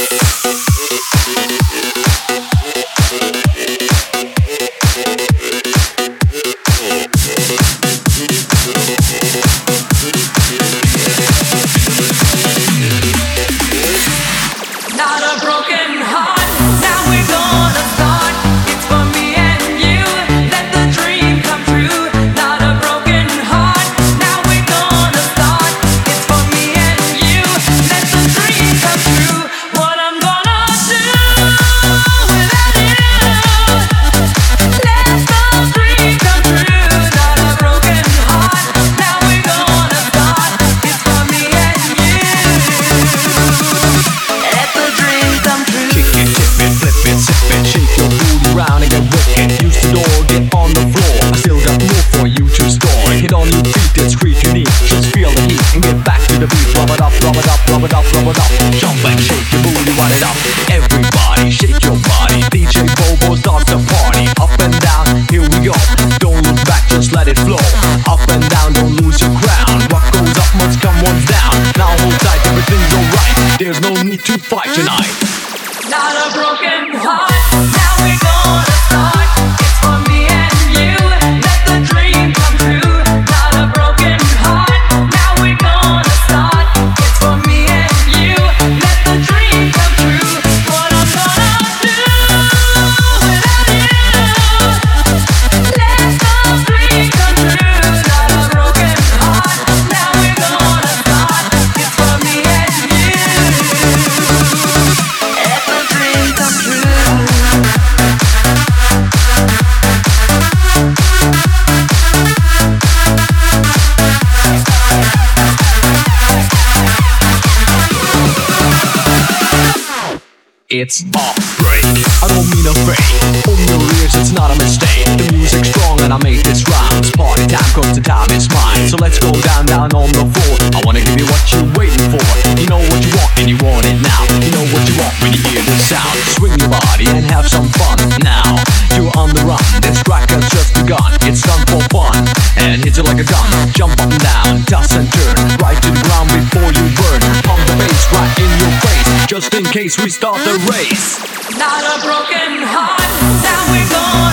There's no need to fight tonight. Not a broken heart. Now we're gonna start. It's for me and you. Let the dream come true. Not a broken heart. Now we're gonna start. It's for me and you. Let the dream come true. What I'm gonna do without you. Let the dream come true. Not a broken heart. Now we're gonna start. It's for me and you. Let the dream come true. It's a break. I don't mean a fake. Open your ears, it's not a mistake. The music's strong and I made this rhyme. It's party time, cause the time is mine. So let's go down on the floor. I wanna give you what you're waiting for. You know what you want and you want it now. You know what you want when you hear the sound. Swing your body and have some fun. Now, you're on the run. This track has just begun. It's done for fun and hits it like a gun. Jump up and down, toss and turn. Right to the ground before you burn. Pump the bass right in your face. Just in case we start the race. Not a broken heart. Now we're gonna